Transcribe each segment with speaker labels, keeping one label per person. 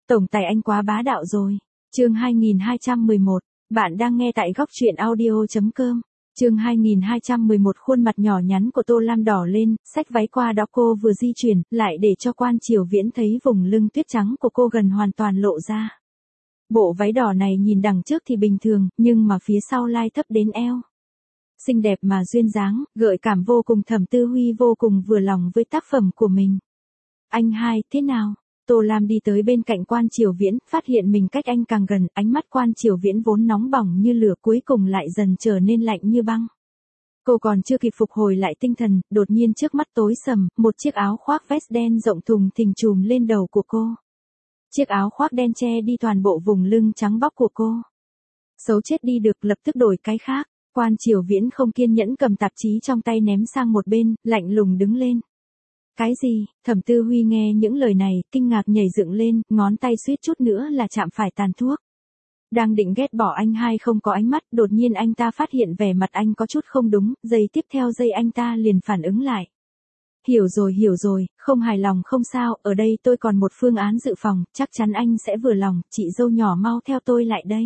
Speaker 1: Tổng tài anh quá bá đạo rồi. Chương 2211, bạn đang nghe tại góc truyện audio.com. Chương 2211 khuôn mặt nhỏ nhắn của Tô Lam đỏ lên, xách váy qua đó cô vừa di chuyển, lại để cho Quan Triều Viễn thấy vùng lưng tuyết trắng của cô gần hoàn toàn lộ ra. Bộ váy đỏ này nhìn đằng trước thì bình thường, nhưng mà phía sau lai thấp đến eo. Xinh đẹp mà duyên dáng, gợi cảm vô cùng. Thẩm Tư Huy vô cùng vừa lòng với tác phẩm của mình. Anh hai, thế nào? Tô Lam đi tới bên cạnh Quan Triều Viễn, phát hiện mình cách anh càng gần, ánh mắt Quan Triều Viễn vốn nóng bỏng như lửa cuối cùng lại dần trở nên lạnh như băng. Cô còn chưa kịp phục hồi lại tinh thần, đột nhiên trước mắt tối sầm, một chiếc áo khoác vest đen rộng thùng thình trùm lên đầu của cô. Chiếc áo khoác đen che đi toàn bộ vùng lưng trắng bóc của cô. Xấu chết đi được, lập tức đổi cái khác. Quan Triều Viễn không kiên nhẫn cầm tạp chí trong tay ném sang một bên, lạnh lùng đứng lên. Cái gì? Thẩm Tư Huy nghe những lời này, kinh ngạc nhảy dựng lên, ngón tay suýt chút nữa là chạm phải tàn thuốc. Đang định ghét bỏ anh hai không có ánh mắt, đột nhiên anh ta phát hiện vẻ mặt anh có chút không đúng, giây tiếp theo giây anh ta liền phản ứng lại. Hiểu rồi, không hài lòng không sao, ở đây tôi còn một phương án dự phòng, chắc chắn anh sẽ vừa lòng, chị dâu nhỏ mau theo tôi lại đây.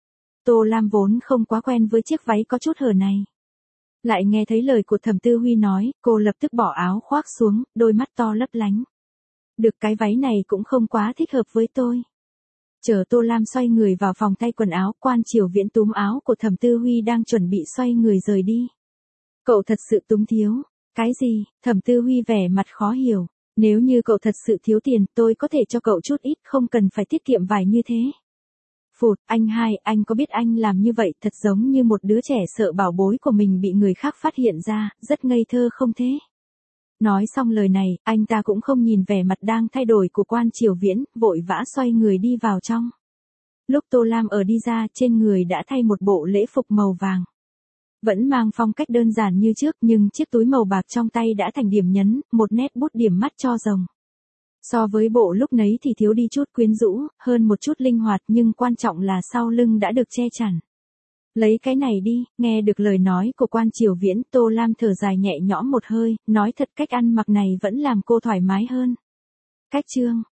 Speaker 1: Tô Lam vốn không quá quen với chiếc váy có chút hở này. Lại nghe thấy lời của Thẩm Tư Huy nói, cô lập tức bỏ áo khoác xuống, đôi mắt to lấp lánh. Được, cái váy này cũng không quá thích hợp với tôi. Chờ Tô Lam xoay người vào phòng thay quần áo, Quan Triều Viễn túm áo của Thẩm Tư Huy đang chuẩn bị xoay người rời đi. Cậu thật sự túng thiếu. Cái gì? Thẩm Tư Huy vẻ mặt khó hiểu. Nếu như cậu thật sự thiếu tiền, tôi có thể cho cậu chút ít, không cần phải tiết kiệm vài như thế. Phụt, anh hai, anh có biết anh làm như vậy thật giống như một đứa trẻ sợ bảo bối của mình bị người khác phát hiện ra, rất ngây thơ không thế? Nói xong lời này, anh ta cũng không nhìn vẻ mặt đang thay đổi của Quan Triều Viễn, vội vã xoay người đi vào trong. Lúc Tô Lam ở đi ra, trên người đã thay một bộ lễ phục màu vàng. Vẫn mang phong cách đơn giản như trước, nhưng chiếc túi màu bạc trong tay đã thành điểm nhấn, một nét bút điểm mắt cho rồng. So với bộ lúc nấy thì thiếu đi chút quyến rũ, hơn một chút linh hoạt, nhưng quan trọng là sau lưng đã được che chắn. Lấy cái này đi. Nghe được lời nói của Quan Triều Viễn, Tô Lam thở dài nhẹ nhõm một hơi, nói thật cách ăn mặc này vẫn làm cô thoải mái hơn. Cách chương,